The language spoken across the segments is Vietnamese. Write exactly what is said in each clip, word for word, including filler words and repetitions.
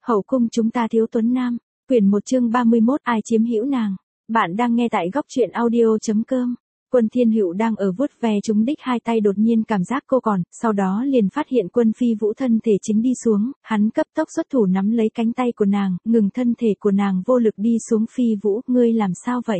Hậu cung chúng ta thiếu tuấn nam. Quyển một chương ba mươi mốt, ai chiếm hữu nàng. Bạn đang nghe tại góc truyện audio.com. Quân Thiên Hữu đang ở vuốt ve trúng đích hai tay, đột nhiên cảm giác cô còn, sau đó liền phát hiện Quân Phi Vũ thân thể chính đi xuống, hắn cấp tốc xuất thủ nắm lấy cánh tay của nàng, ngừng thân thể của nàng vô lực đi xuống. Phi Vũ, ngươi làm sao vậy?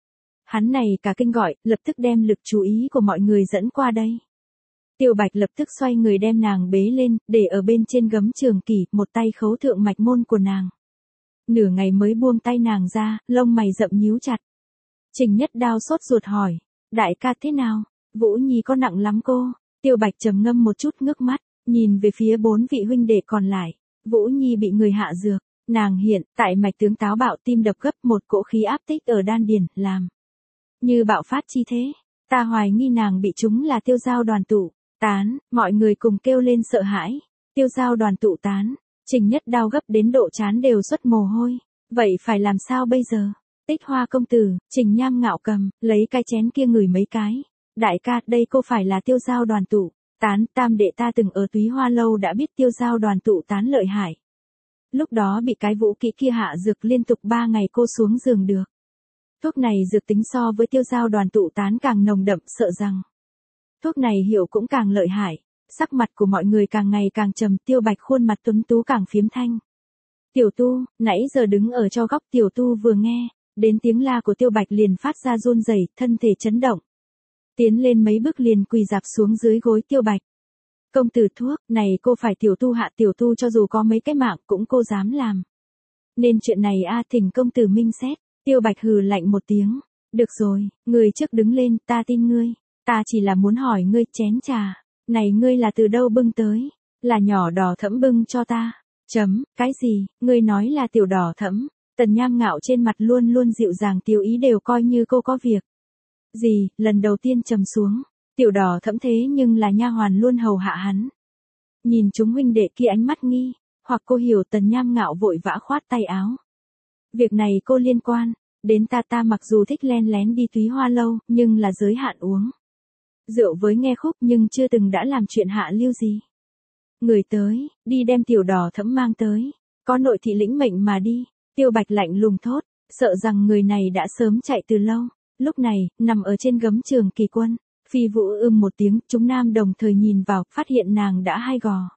Hắn này cả kinh gọi, lập tức đem lực chú ý của mọi người dẫn qua đây. Tiêu Bạch lập tức xoay người đem nàng bế lên, để ở bên trên gấm trường kỷ, một tay khấu thượng mạch môn của nàng. Nửa ngày mới buông tay nàng ra, lông mày rậm nhíu chặt. Trình Nhất Đao sốt ruột hỏi, đại ca thế nào? Vũ Nhi có nặng lắm cô? Tiêu Bạch trầm ngâm một chút, ngước mắt, nhìn về phía bốn vị huynh đệ còn lại. Vũ Nhi bị người hạ dược, nàng hiện tại mạch tướng táo bạo, tim đập gấp, một cỗ khí áp tích ở đan điền, làm như bạo phát chi thế. Ta hoài nghi nàng bị chúng là tiêu giao đoàn tụ tán, mọi người cùng kêu lên sợ hãi. Tiêu giao đoàn tụ tán, Trình Nhất Đao gấp đến độ chán đều xuất mồ hôi. Vậy phải làm sao bây giờ? Tích Hoa công tử, Trình Nham ngạo cầm, lấy cái chén kia ngửi mấy cái. Đại ca, đây cô phải là tiêu giao đoàn tụ tán, tam đệ ta từng ở Túy Hoa lâu đã biết tiêu giao đoàn tụ tán lợi hại. Lúc đó bị cái vũ kỹ kia hạ dược liên tục ba ngày cô xuống giường được. Thuốc này dược tính so với tiêu giao đoàn tụ tán càng nồng đậm, sợ rằng thuốc này hiệu cũng càng lợi hại. Sắc mặt của mọi người càng ngày càng trầm, Tiêu Bạch khuôn mặt tuấn tú càng phiếm thanh. Tiểu Tu, nãy giờ đứng ở cho góc. Tiểu Tu vừa nghe đến tiếng la của Tiêu Bạch liền phát ra run rẩy, thân thể chấn động. Tiến lên mấy bước liền quỳ dạp xuống dưới gối Tiêu Bạch. Công tử, thuốc này cô phải Tiểu Tu hạ. Tiểu Tu cho dù có mấy cái mạng cũng cô dám làm. Nên chuyện này a thỉnh công tử minh xét. Tiêu Bạch hừ lạnh một tiếng. Được rồi, người trước đứng lên, ta tin ngươi. Ta chỉ là muốn hỏi ngươi, chén trà này ngươi là từ đâu bưng tới? Là nhỏ đỏ thẫm bưng cho ta. Chấm, cái gì? Ngươi nói là tiểu đỏ thẫm? Tần Nham ngạo trên mặt luôn luôn dịu dàng tiêu ý, đều coi như cô có việc gì, lần đầu tiên trầm xuống. Tiểu đỏ thẫm thế nhưng là nha hoàn luôn hầu hạ hắn. Nhìn chúng huynh đệ kia ánh mắt nghi hoặc cô hiểu, Tần Nham ngạo vội vã khoát tay áo. Việc này cô liên quan đến ta, ta mặc dù thích len lén đi Túy Hoa lâu, nhưng là giới hạn uống rượu với nghe khúc, nhưng chưa từng đã làm chuyện hạ lưu gì. Người tới, đi đem tiểu đỏ thẫm mang tới. Có nội thị lĩnh mệnh mà đi. Tiêu Bạch lạnh lùng thốt, sợ rằng người này đã sớm chạy từ lâu. Lúc này, nằm ở trên gấm trường kỳ quân, Phi Vũ ưm một tiếng, chúng nam đồng thời nhìn vào, phát hiện nàng đã hai gò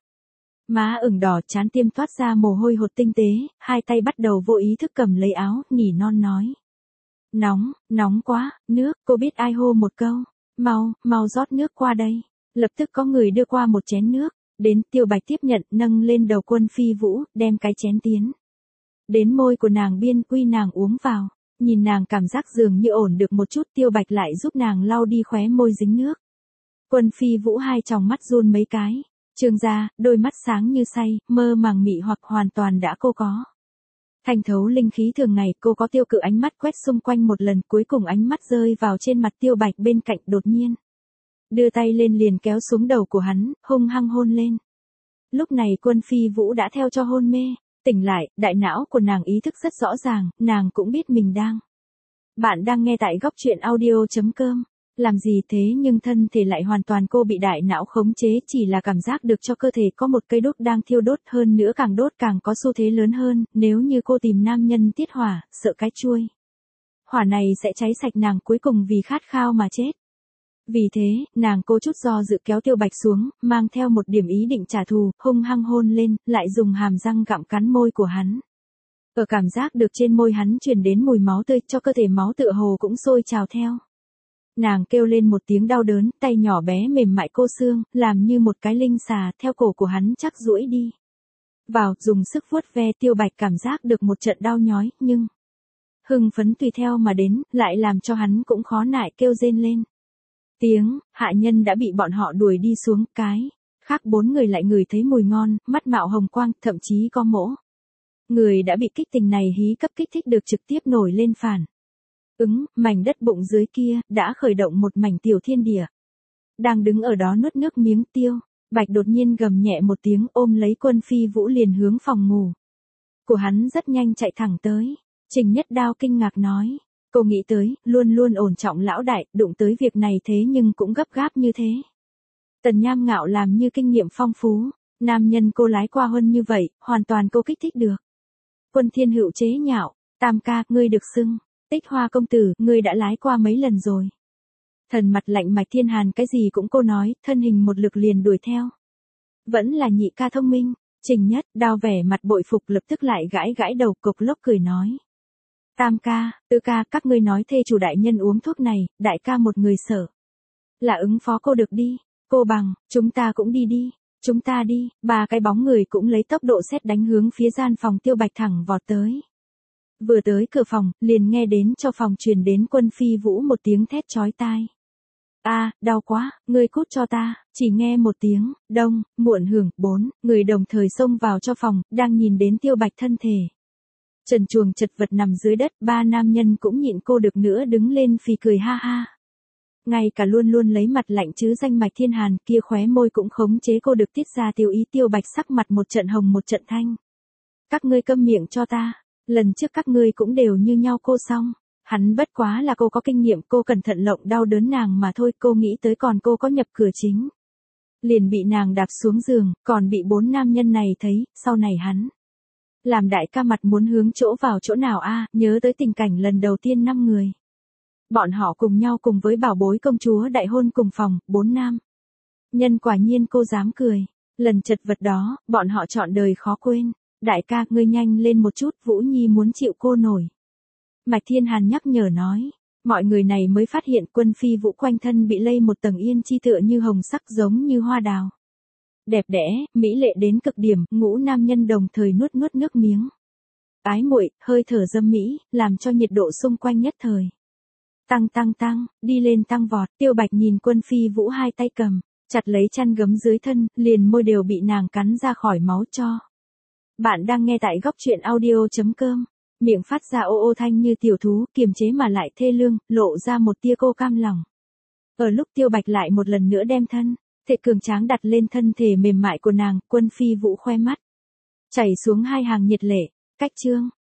má ửng đỏ, trán tiêm toát ra mồ hôi hột tinh tế, hai tay bắt đầu vô ý thức cầm lấy áo, nỉ non nói. Nóng, nóng quá, nước. Cô biết ai hô một câu. Mau, mau rót nước qua đây. Lập tức có người đưa qua một chén nước. Đến, Tiêu Bạch tiếp nhận, nâng lên đầu Quân Phi Vũ, đem cái chén tiến đến môi của nàng biên, uy nàng uống vào. Nhìn nàng cảm giác dường như ổn được một chút, Tiêu Bạch lại giúp nàng lau đi khóe môi dính nước. Quân Phi Vũ hai tròng mắt run mấy cái. Trương ra, đôi mắt sáng như say, mơ màng mị hoặc hoàn toàn đã cô có. Thanh thấu linh khí thường ngày, cô có tiêu cự ánh mắt quét xung quanh một lần, cuối cùng ánh mắt rơi vào trên mặt Tiêu Bạch bên cạnh, đột nhiên đưa tay lên liền kéo xuống đầu của hắn, hung hăng hôn lên. Lúc này Quân Phi Vũ đã theo cho hôn mê, tỉnh lại, đại não của nàng ý thức rất rõ ràng, nàng cũng biết mình đang. Bạn đang nghe tại góc truyện audio.com. Làm gì thế nhưng thân thể lại hoàn toàn cô bị đại não khống chế, chỉ là cảm giác được cho cơ thể có một cây đốt đang thiêu đốt, hơn nữa càng đốt càng có xu thế lớn hơn, nếu như cô tìm nam nhân tiết hỏa, sợ cái chuôi hỏa này sẽ cháy sạch nàng, cuối cùng vì khát khao mà chết. Vì thế, nàng cô chút do dự kéo Tiêu Bạch xuống, mang theo một điểm ý định trả thù, hung hăng hôn lên, lại dùng hàm răng gặm cắn môi của hắn. Ở cảm giác được trên môi hắn truyền đến mùi máu tươi, cho cơ thể máu tựa hồ cũng sôi trào theo. Nàng kêu lên một tiếng đau đớn, tay nhỏ bé mềm mại cô xương, làm như một cái linh xà, theo cổ của hắn chắc duỗi đi vào, dùng sức vuốt ve. Tiêu Bạch cảm giác được một trận đau nhói, nhưng hưng phấn tùy theo mà đến, lại làm cho hắn cũng khó nại kêu rên lên. Tiếng hạ nhân đã bị bọn họ đuổi đi xuống, cái khác bốn người lại ngửi thấy mùi ngon, mắt mạo hồng quang, thậm chí có mỗ người đã bị kích tình này hí cấp kích thích được trực tiếp nổi lên phản ứng, mảnh đất bụng dưới kia đã khởi động một mảnh tiểu thiên địa. Đang đứng ở đó nuốt nước miếng, Tiêu Bạch đột nhiên gầm nhẹ một tiếng, ôm lấy Quân Phi Vũ liền hướng phòng ngủ của hắn rất nhanh chạy thẳng tới. Trình Nhất Đao kinh ngạc nói, cô nghĩ tới, luôn luôn ổn trọng lão đại, đụng tới việc này thế nhưng cũng gấp gáp như thế. Tần Nham ngạo làm như kinh nghiệm phong phú, Nam nhân cô lái qua hơn như vậy, hoàn toàn cô kích thích được. Quân Thiên Hữu chế nhạo, Tam ca, ngươi được xưng Tích Hoa công tử, ngươi đã lái qua mấy lần rồi. Thần mặt lạnh Mạch Thiên Hàn cái gì cũng cô nói, thân hình một lực liền đuổi theo. Vẫn là nhị ca thông minh. Trình Nhất, đao vẻ mặt bội phục lập tức lại gãi gãi đầu, cộc lốc cười nói. Tam ca, Tư ca, các ngươi nói thê chủ đại nhân uống thuốc này, đại ca một người sợ. Là ứng phó cô được đi. Cô bằng, chúng ta cũng đi đi. Chúng ta đi, ba cái bóng người cũng lấy tốc độ sét đánh hướng phía gian phòng Tiêu Bạch thẳng vọt tới. Vừa tới cửa phòng, liền nghe đến cho phòng truyền đến Quân Phi Vũ một tiếng thét chói tai. A, đau quá, ngươi cút cho ta, chỉ nghe một tiếng, đông, muộn hưởng, bốn, người đồng thời xông vào cho phòng, đang nhìn đến Tiêu Bạch thân thể. Trần truồng chật vật nằm dưới đất, ba nam nhân cũng nhịn cô được nữa đứng lên phì cười ha ha. Ngay cả luôn luôn lấy mặt lạnh chứ danh Mạch Thiên Hàn kia khóe môi cũng khống chế cô được tiết ra tiêu ý. Tiêu Bạch sắc mặt một trận hồng một trận thanh. Các ngươi câm miệng cho ta, lần trước các ngươi cũng đều như nhau cô xong. Hắn bất quá là cô có kinh nghiệm, cô cẩn thận lộng đau đớn nàng mà thôi, cô nghĩ tới còn cô có nhập cửa chính. Liền bị nàng đạp xuống giường, còn bị bốn nam nhân này thấy, sau này hắn. Làm đại ca mặt muốn hướng chỗ vào chỗ nào a, nhớ tới tình cảnh lần đầu tiên năm người. Bọn họ cùng nhau cùng với bảo bối công chúa đại hôn cùng phòng, bốn nam. Nhân quả nhiên cô dám cười, lần chật vật đó, bọn họ chọn đời khó quên. Đại ca, ngươi nhanh lên một chút, Vũ Nhi muốn chịu cô nổi. Mạch Thiên Hàn nhắc nhở nói, mọi người này mới phát hiện Quân Phi Vũ quanh thân bị lây một tầng yên chi tựa như hồng sắc giống như hoa đào. Đẹp đẽ, mỹ lệ đến cực điểm, ngũ nam nhân đồng thời nuốt nuốt nước miếng. Ái muội, hơi thở dâm mỹ, làm cho nhiệt độ xung quanh nhất thời. Tăng tăng tăng, đi lên tăng vọt, Tiêu Bạch nhìn Quân Phi Vũ hai tay cầm, chặt lấy chăn gấm dưới thân, liền môi đều bị nàng cắn ra khỏi máu cho. Bạn đang nghe tại góc truyện audio chấm com. Miệng phát ra ô ô thanh như tiểu thú, kiềm chế mà lại thê lương, lộ ra một tia cô cam lòng. Ở lúc Tiêu Bạch lại một lần nữa đem thân, thể cường tráng đặt lên thân thể mềm mại của nàng, Quân Phi Vũ khoe mắt. Chảy xuống hai hàng nhiệt lệ, cách chương.